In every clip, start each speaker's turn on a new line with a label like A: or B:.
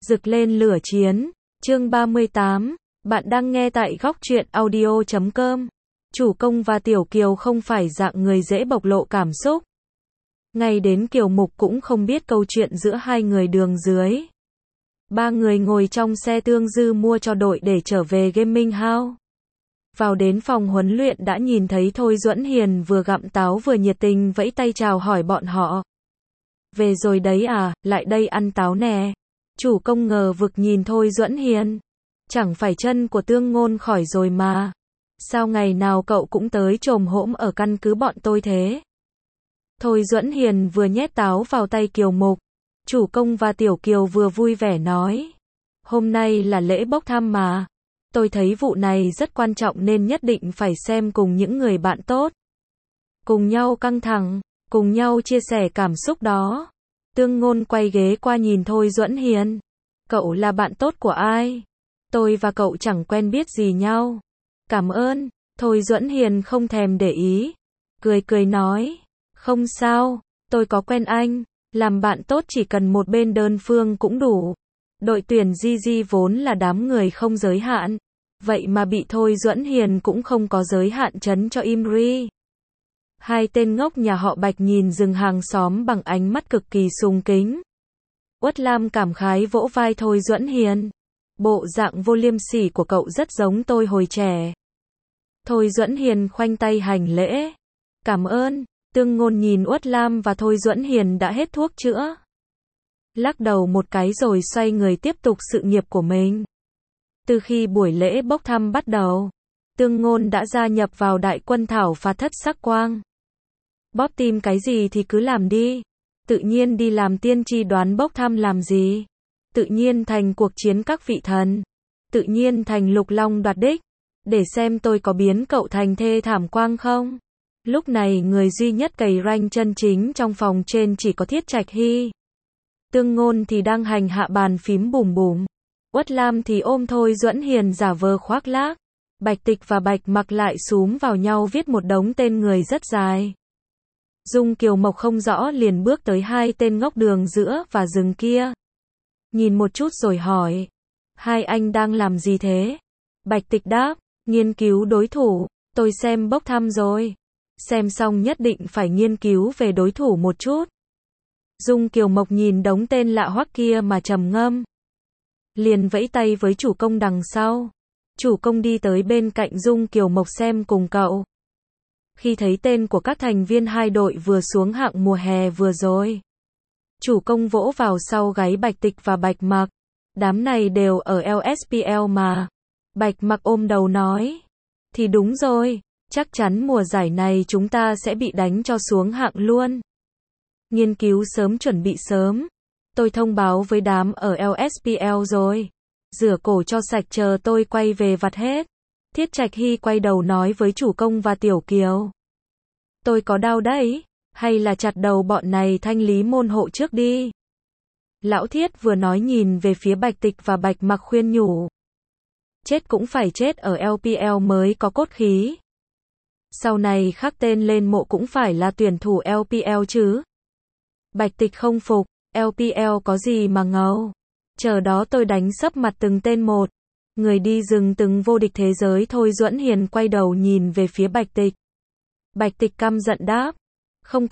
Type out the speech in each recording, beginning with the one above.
A: Rực lên lửa chiến. Chương 38. Bạn đang nghe tại góc truyện audio.com. Chủ công và Tiểu Kiều không phải dạng người dễ bộc lộ cảm xúc. Ngay đến Kiều Mục cũng không biết câu chuyện giữa hai người đường dưới. Ba người ngồi trong xe Tương Dư mua cho đội để trở về Gaming House. Vào đến phòng huấn luyện đã nhìn thấy Thôi Duẫn Hiền vừa gặm táo vừa nhiệt tình vẫy tay chào hỏi bọn họ. Về rồi đấy à, lại đây ăn táo nè. Chủ công ngờ vực nhìn Thôi Duẫn Hiền. Chẳng phải chân của Tương Ngôn khỏi rồi mà. Sao ngày nào cậu cũng tới chồm hỗm ở căn cứ bọn tôi thế? Thôi Duẫn Hiền vừa nhét táo vào tay Kiều Mục. Chủ công và Tiểu Kiều vừa vui vẻ nói. Hôm nay là lễ bốc thăm mà. Tôi thấy vụ này rất quan trọng nên nhất định phải xem cùng những người bạn tốt. Cùng nhau căng thẳng, cùng nhau chia sẻ cảm xúc đó. Tương Ngôn quay ghế qua nhìn Thôi Duẫn Hiền. Cậu là bạn tốt của ai? Tôi và cậu chẳng quen biết gì nhau. Cảm ơn. Thôi Duẫn Hiền không thèm để ý. Cười cười nói. Không sao, tôi có quen anh. Làm bạn tốt chỉ cần một bên đơn phương cũng đủ. Đội tuyển GG vốn là đám người không giới hạn. Vậy mà bị Thôi Duẫn Hiền cũng không có giới hạn trấn cho Imri. Hai tên ngốc nhà họ Bạch nhìn rừng hàng xóm bằng ánh mắt cực kỳ sùng kính. Uất Lam cảm khái vỗ vai Thôi Duẫn Hiền. Bộ dạng vô liêm sỉ của cậu rất giống tôi hồi trẻ. Thôi Duẫn Hiền khoanh tay hành lễ. Cảm ơn. Tương Ngôn nhìn Uất Lam và Thôi Duẫn Hiền đã hết thuốc chữa. Lắc đầu một cái rồi xoay người tiếp tục sự nghiệp của mình. Từ khi buổi lễ bốc thăm bắt đầu, Tương Ngôn đã gia nhập vào đại quân thảo phạt thất sắc quang. Bóp tim cái gì thì cứ làm đi. Tự nhiên đi làm tiên tri đoán bốc thăm làm gì. Tự nhiên thành cuộc chiến các vị thần. Tự nhiên thành lục long đoạt đích. Để xem tôi có biến cậu thành thê thảm quang không. Lúc này người duy nhất cày rank chân chính trong phòng trên chỉ có Thiết Trạch Hy. Tương Ngôn thì đang hành hạ bàn phím bùm bùm. Uất Lam thì ôm Thôi Duẫn Hiền giả vờ khoác lác. Bạch Tịch và Bạch Mặc lại xúm vào nhau viết một đống tên người rất dài. Dung Kiều Mộc không rõ liền bước tới hai tên ngốc đường giữa và rừng kia. Nhìn một chút rồi hỏi. Hai anh đang làm gì thế? Bạch Tịch đáp. Nghiên cứu đối thủ. Tôi xem bốc thăm rồi. Xem xong nhất định phải nghiên cứu về đối thủ một chút. Dung Kiều Mộc nhìn đống tên lạ hoắc kia mà trầm ngâm. Liền vẫy tay với chủ công đằng sau. Chủ công đi tới bên cạnh Dung Kiều Mộc xem cùng cậu. Khi thấy tên của các thành viên hai đội vừa xuống hạng mùa hè vừa rồi. Chủ công vỗ vào sau gáy Bạch Tịch và Bạch Mặc. Đám này đều ở LSPL mà. Bạch Mặc ôm đầu nói. Thì đúng rồi, chắc chắn mùa giải này chúng ta sẽ bị đánh cho xuống hạng luôn. Nghiên cứu sớm chuẩn bị sớm. Tôi thông báo với đám ở LSPL rồi. Rửa cổ cho sạch chờ tôi quay về vặt hết. Thiết Trạch Hy quay đầu nói với chủ công và Tiểu Kiều. Tôi có đau đấy, hay là chặt đầu bọn này thanh lý môn hộ trước đi. Lão Thiết vừa nói nhìn về phía Bạch Tịch và Bạch Mặc khuyên nhủ. Chết cũng phải chết ở LPL mới có cốt khí. Sau này khắc tên lên mộ cũng phải là tuyển thủ LPL chứ. Bạch Tịch không phục, LPL có gì mà ngầu. Chờ đó tôi đánh sấp mặt từng tên một. Người đi rừng từng vô địch thế giới. Thôi Duẫn Hiền quay đầu nhìn về phía Bạch Tịch. Bạch Tịch căm giận đáp. Không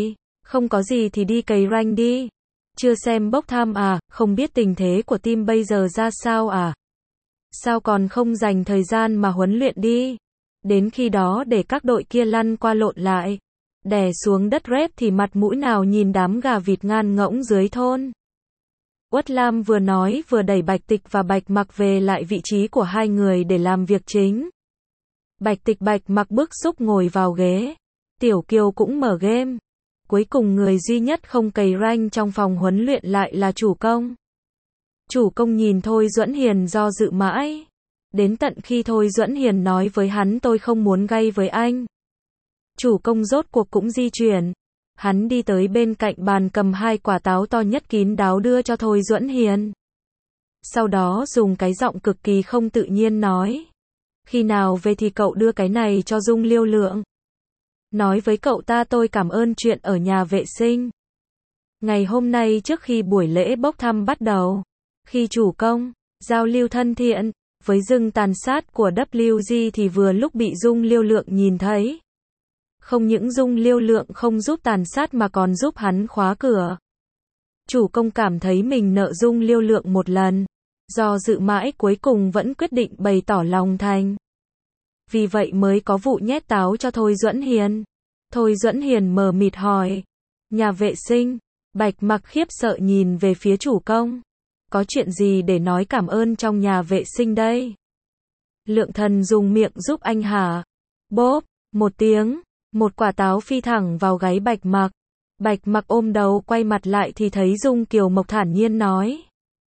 A: có gì thì đi cày rank đi. Chưa xem bốc thăm à, không biết tình thế của team bây giờ ra sao à? Sao còn không dành thời gian mà huấn luyện đi? Đến khi đó để các đội kia lăn qua lộn lại. Đè xuống đất rep thì mặt mũi nào nhìn đám gà vịt ngan ngỗng dưới thôn. Uất Lam vừa nói vừa đẩy Bạch Tịch và Bạch Mặc về lại vị trí của hai người để làm việc chính. Bạch Tịch Bạch Mặc bức xúc ngồi vào ghế. Tiểu Kiều cũng mở game. Cuối cùng người duy nhất không cày rank trong phòng huấn luyện lại là chủ công. Chủ công nhìn Thôi Duẫn Hiền do dự mãi. Đến tận khi Thôi Duẫn Hiền nói với hắn tôi không muốn gay với anh. Chủ công rốt cuộc cũng di chuyển. Hắn đi tới bên cạnh bàn cầm hai quả táo to nhất kín đáo đưa cho Thôi Duẫn Hiền. Sau đó dùng cái giọng cực kỳ không tự nhiên nói. Khi nào về thì cậu đưa cái này cho Dung Liêu Lượng. Nói với cậu ta tôi cảm ơn chuyện ở nhà vệ sinh. Ngày hôm nay trước khi buổi lễ bốc thăm bắt đầu. Khi chủ công, giao lưu thân thiện, với rừng tàn sát của WG thì vừa lúc bị Dung Liêu Lượng nhìn thấy. Không những Dung Liêu Lượng không giúp tàn sát mà còn giúp hắn khóa cửa. Chủ công cảm thấy mình nợ Dung Liêu Lượng một lần. Do dự mãi cuối cùng vẫn quyết định bày tỏ lòng thành. Vì vậy mới có vụ nhét táo cho Thôi Duẫn Hiền. Thôi Duẫn Hiền mờ mịt hỏi. Nhà vệ sinh. Bạch Mặc khiếp sợ nhìn về phía chủ công. Có chuyện gì để nói cảm ơn trong nhà vệ sinh đây? Lượng Thần dùng miệng giúp anh hả? Bốp, một tiếng, một quả táo phi thẳng vào gáy Bạch Mặc. Bạch Mặc ôm đầu quay mặt lại thì thấy Dung Kiều Mộc thản nhiên nói.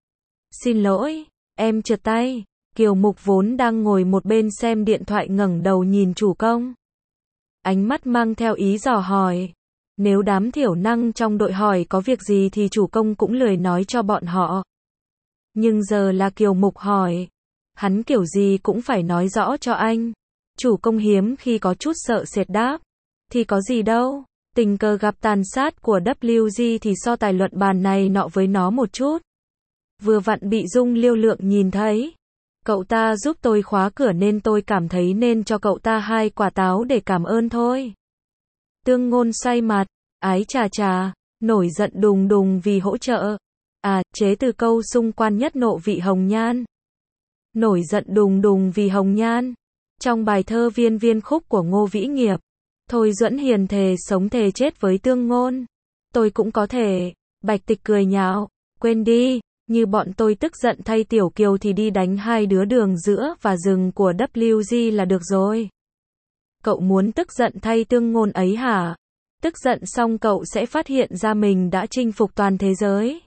A: Xin lỗi, em trượt tay. Kiều Mục vốn đang ngồi một bên xem điện thoại ngẩng đầu nhìn chủ công. Ánh mắt mang theo ý dò hỏi. Nếu đám thiểu năng trong đội hỏi có việc gì thì chủ công cũng lười nói cho bọn họ. Nhưng giờ là Kiều Mục hỏi. Hắn kiểu gì cũng phải nói rõ cho anh. Chủ công hiếm khi có chút sợ sệt đáp. Thì có gì đâu. Tình cờ gặp tàn sát của WG thì so tài luận bàn này nọ với nó một chút. Vừa vặn bị Dung Liêu Lượng nhìn thấy. Cậu ta giúp tôi khóa cửa nên tôi cảm thấy nên cho cậu ta 2 quả táo để cảm ơn thôi. Tương Ngôn xoay mặt, ái chà chà, nổi giận đùng đùng vì hỗ trợ. Chế từ câu xung quan nhất nộ vị hồng nhan. Nổi giận đùng đùng vì hồng nhan. Trong bài thơ Viên Viên Khúc của Ngô Vĩ Nghiệp, Thôi Duẫn Hiền thề sống thề chết với Tương Ngôn. Tôi cũng có thể. Bạch Tịch cười nhạo, quên đi, như bọn tôi tức giận thay Tiểu Kiều thì đi đánh 2 đứa đường giữa và rừng của WG là được rồi. Cậu muốn tức giận thay Tương Ngôn ấy hả? Tức giận xong cậu sẽ phát hiện ra mình đã chinh phục toàn thế giới.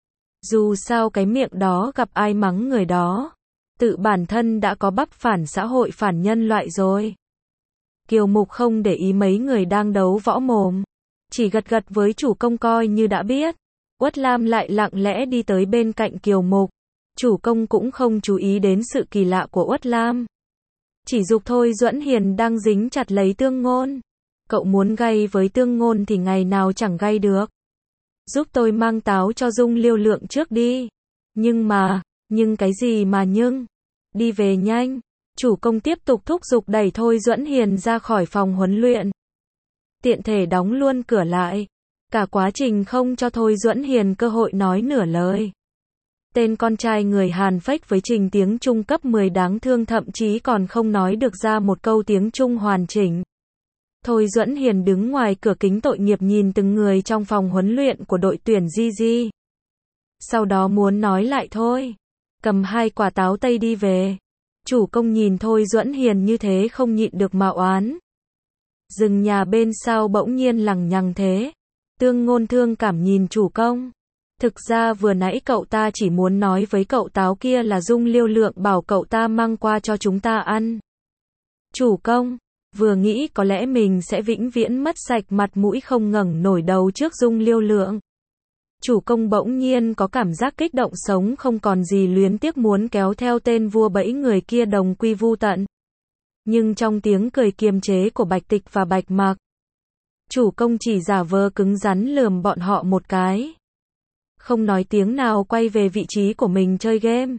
A: Dù sao cái miệng đó gặp ai mắng người đó. Tự bản thân đã có bắp phản xã hội phản nhân loại rồi. Kiều Mục không để ý mấy người đang đấu võ mồm. Chỉ gật gật với chủ công coi như đã biết. Uất Lam lại lặng lẽ đi tới bên cạnh Kiều Mục. Chủ công cũng không chú ý đến sự kỳ lạ của Uất Lam. Chỉ giục Thôi Duẫn Hiền đang dính chặt lấy Tương Ngôn. Cậu muốn gay với Tương Ngôn thì ngày nào chẳng gay được. Giúp tôi mang táo cho Dung Liêu Lượng trước đi. Nhưng cái gì mà nhưng? Đi về nhanh. Chủ công tiếp tục thúc giục đẩy Thôi Duẫn Hiền ra khỏi phòng huấn luyện. Tiện thể đóng luôn cửa lại. Cả quá trình không cho Thôi Duẫn Hiền cơ hội nói nửa lời. Tên con trai người Hàn phách với trình tiếng Trung cấp 10 đáng thương thậm chí còn không nói được ra một câu tiếng Trung hoàn chỉnh. Thôi Duẫn Hiền đứng ngoài cửa kính tội nghiệp nhìn từng người trong phòng huấn luyện của đội tuyển GG. Sau đó muốn nói lại thôi. Cầm 2 quả táo tây đi về. Chủ công nhìn Thôi Duẫn Hiền như thế không nhịn được mà oán. Rừng nhà bên sau bỗng nhiên lằng nhằng thế. Tương Ngôn thương cảm nhìn chủ công. Thực ra vừa nãy cậu ta chỉ muốn nói với cậu táo kia là Dung Liêu Lượng bảo cậu ta mang qua cho chúng ta ăn. Chủ công, vừa nghĩ có lẽ mình sẽ vĩnh viễn mất sạch mặt mũi không ngẩng nổi đầu trước Dung Liêu Lượng. Chủ công bỗng nhiên có cảm giác kích động sống không còn gì luyến tiếc muốn kéo theo tên vua bẫy người kia đồng quy vu tận. Nhưng trong tiếng cười kiềm chế của Bạch Tịch và Bạch Mặc, chủ công chỉ giả vờ cứng rắn lườm bọn họ một cái. Không nói tiếng nào quay về vị trí của mình chơi game.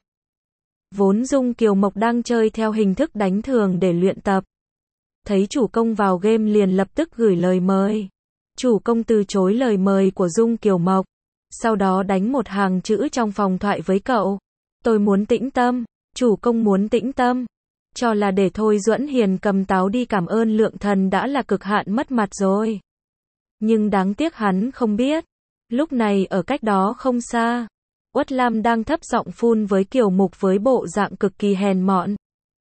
A: Vốn Dung Kiều Mộc đang chơi theo hình thức đánh thường để luyện tập. Thấy chủ công vào game liền lập tức gửi lời mời. Chủ công từ chối lời mời của Dung Kiều Mộc. Sau đó đánh một hàng chữ trong phòng thoại với cậu. Tôi muốn tĩnh tâm. Chủ công muốn tĩnh tâm. Cho là để Thôi Duẫn Hiền cầm táo đi cảm ơn Lượng Thần đã là cực hạn mất mặt rồi. Nhưng đáng tiếc hắn không biết. Lúc này ở cách đó không xa, Uất Lam đang thấp giọng phun với Kiều Mục với bộ dạng cực kỳ hèn mọn.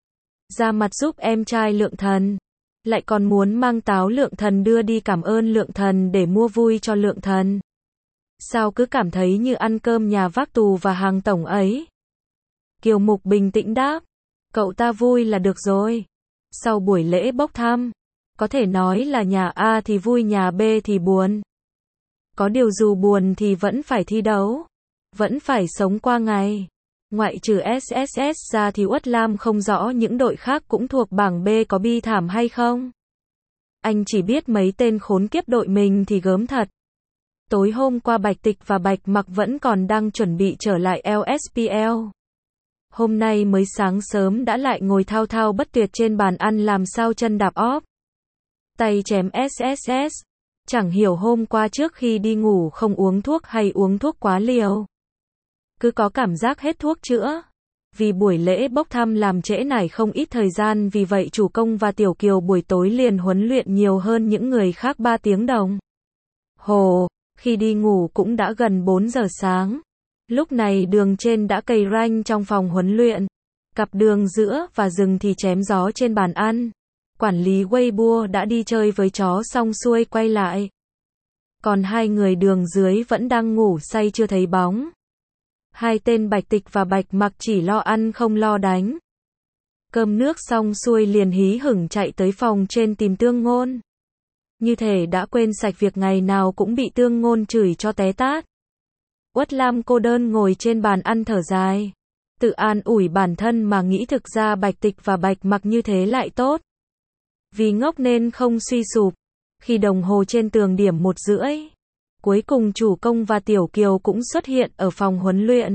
A: Ra mặt giúp em trai Lượng Thần. Lại còn muốn mang táo Lượng Thần đưa đi cảm ơn Lượng Thần để mua vui cho Lượng Thần. Sao cứ cảm thấy như ăn cơm nhà vác tù và hàng tổng ấy? Kiều Mục bình tĩnh đáp. Cậu ta vui là được rồi. Sau buổi lễ bốc thăm, có thể nói là nhà A thì vui nhà B thì buồn. Có điều dù buồn thì vẫn phải thi đấu. Vẫn phải sống qua ngày. Ngoại trừ SSS ra thì Uất Lam không rõ những đội khác cũng thuộc bảng B có bi thảm hay không. Anh chỉ biết mấy tên khốn kiếp đội mình thì gớm thật. Tối hôm qua Bạch Tịch và Bạch Mặc vẫn còn đang chuẩn bị trở lại LSPL. Hôm nay mới sáng sớm đã lại ngồi thao thao bất tuyệt trên bàn ăn làm sao chân đạp óp. Tay chém SSS. Chẳng hiểu hôm qua trước khi đi ngủ không uống thuốc hay uống thuốc quá liều. Cứ có cảm giác hết thuốc chữa. Vì buổi lễ bốc thăm làm trễ nải không ít thời gian, vì vậy chủ công và Tiểu Kiều buổi tối liền huấn luyện nhiều hơn những người khác 3 tiếng đồng hồ. Khi đi ngủ cũng đã gần 4 giờ sáng. Lúc này Đường trên đã cày ranh trong phòng huấn luyện. Cặp Đường giữa và Rừng thì chém gió trên bàn ăn. Quản lý Weibo đã đi chơi với chó xong xuôi quay lại. Còn hai người Đường dưới vẫn đang ngủ say chưa thấy bóng. Hai tên Bạch Tịch và Bạch Mặc chỉ lo ăn không lo đánh. Cơm nước xong xuôi liền hí hửng chạy tới phòng trên tìm Tương Ngôn. Như thể đã quên sạch việc ngày nào cũng bị Tương Ngôn chửi cho té tát. Uất Lam cô đơn ngồi trên bàn ăn thở dài. Tự an ủi bản thân mà nghĩ thực ra Bạch Tịch và Bạch Mặc như thế lại tốt. Vì ngốc nên không suy sụp. Khi đồng hồ trên tường điểm 1:30. Cuối cùng chủ công và Tiểu Kiều cũng xuất hiện ở phòng huấn luyện.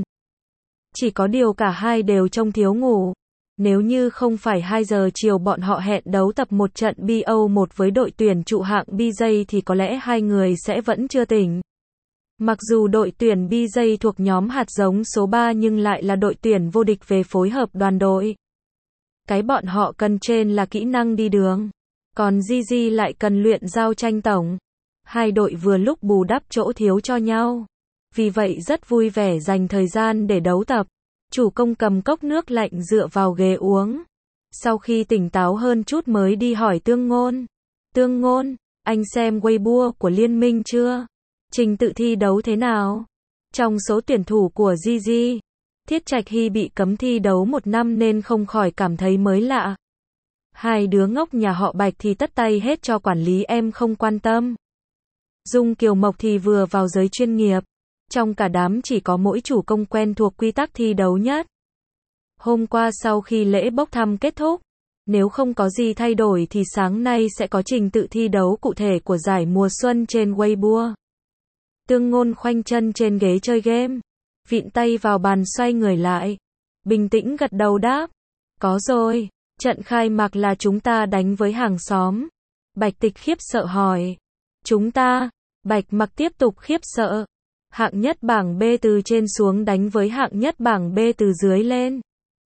A: Chỉ có điều cả hai đều trông thiếu ngủ. Nếu như không phải 2 giờ chiều bọn họ hẹn đấu tập một trận BO1 với đội tuyển trụ hạng BJ thì có lẽ hai người sẽ vẫn chưa tỉnh. Mặc dù đội tuyển BJ thuộc nhóm hạt giống số 3 nhưng lại là đội tuyển vô địch về phối hợp đoàn đội. Cái bọn họ cần trên là kỹ năng đi đường. Còn GG lại cần luyện giao tranh tổng. Hai đội vừa lúc bù đắp chỗ thiếu cho nhau. Vì vậy rất vui vẻ dành thời gian để đấu tập. Chủ công cầm cốc nước lạnh dựa vào ghế uống. Sau khi tỉnh táo hơn chút mới đi hỏi Tương Ngôn. Tương Ngôn, anh xem Weibo của liên minh chưa? Trình tự thi đấu thế nào? Trong số tuyển thủ của GG, Thiết Trạch Hy bị cấm thi đấu 1 năm nên không khỏi cảm thấy mới lạ. Hai đứa ngốc nhà họ Bạch thì tất tay hết cho quản lý, em không quan tâm. Dung Kiều Mộc thì vừa vào giới chuyên nghiệp. Trong cả đám chỉ có mỗi chủ công quen thuộc quy tắc thi đấu nhất. Hôm qua sau khi lễ bốc thăm kết thúc, nếu không có gì thay đổi thì sáng nay sẽ có trình tự thi đấu cụ thể của giải mùa xuân trên Weibo. Tương Ngôn khoanh chân trên ghế chơi game, vịn tay vào bàn xoay người lại. Bình tĩnh gật đầu đáp. Có rồi, trận khai mạc là chúng ta đánh với hàng xóm. Bạch Tịch khiếp sợ hỏi. Chúng ta? Bạch Mặc tiếp tục khiếp sợ. Hạng nhất bảng B từ trên xuống đánh với hạng nhất bảng B từ dưới lên.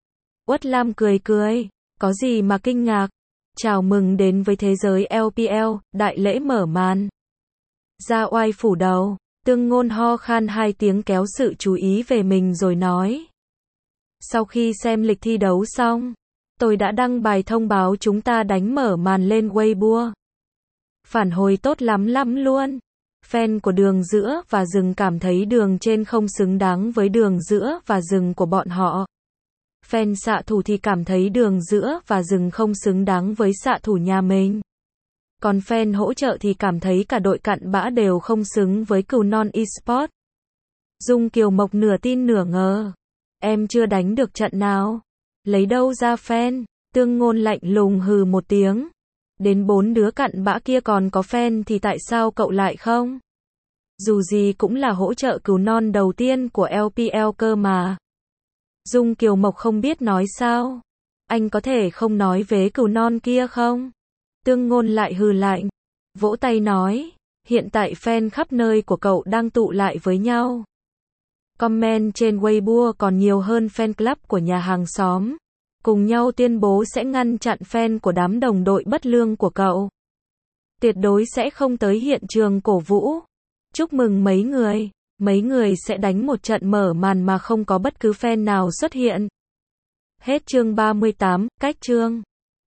A: Uất Lam cười cười. Có gì mà kinh ngạc. Chào mừng đến với thế giới LPL, đại lễ mở màn. Ra oai phủ đầu. Tương Ngôn ho khan 2 tiếng kéo sự chú ý về mình rồi nói. Sau khi xem lịch thi đấu xong, tôi đã đăng bài thông báo chúng ta đánh mở màn lên Weibo. Phản hồi tốt lắm luôn. Fan của Đường giữa và Rừng cảm thấy Đường trên không xứng đáng với Đường giữa và Rừng của bọn họ. Fan xạ thủ thì cảm thấy Đường giữa và Rừng không xứng đáng với xạ thủ nhà mình. Còn fan hỗ trợ thì cảm thấy cả đội cặn bã đều không xứng với Cừu Non Esports. Dung Kiều Mộc nửa tin nửa ngờ. Em chưa đánh được trận nào. Lấy đâu ra fan? Tương Ngôn lạnh lùng hừ một tiếng. Đến 4 đứa cặn bã kia còn có fan thì tại sao cậu lại không? Dù gì cũng là hỗ trợ Cừu Non đầu tiên của LPL cơ mà. Dung Kiều Mộc không biết nói sao. Anh có thể không nói vế Cừu Non kia không? Tương Ngôn lại hừ lạnh. Vỗ tay nói. Hiện tại fan khắp nơi của cậu đang tụ lại với nhau. Comment trên Weibo còn nhiều hơn fan club của nhà hàng xóm. Cùng nhau tuyên bố sẽ ngăn chặn fan của đám đồng đội bất lương của cậu. Tuyệt đối sẽ không tới hiện trường cổ vũ. Chúc mừng mấy người sẽ đánh một trận mở màn mà không có bất cứ fan nào xuất hiện. Hết chương 38, cách chương.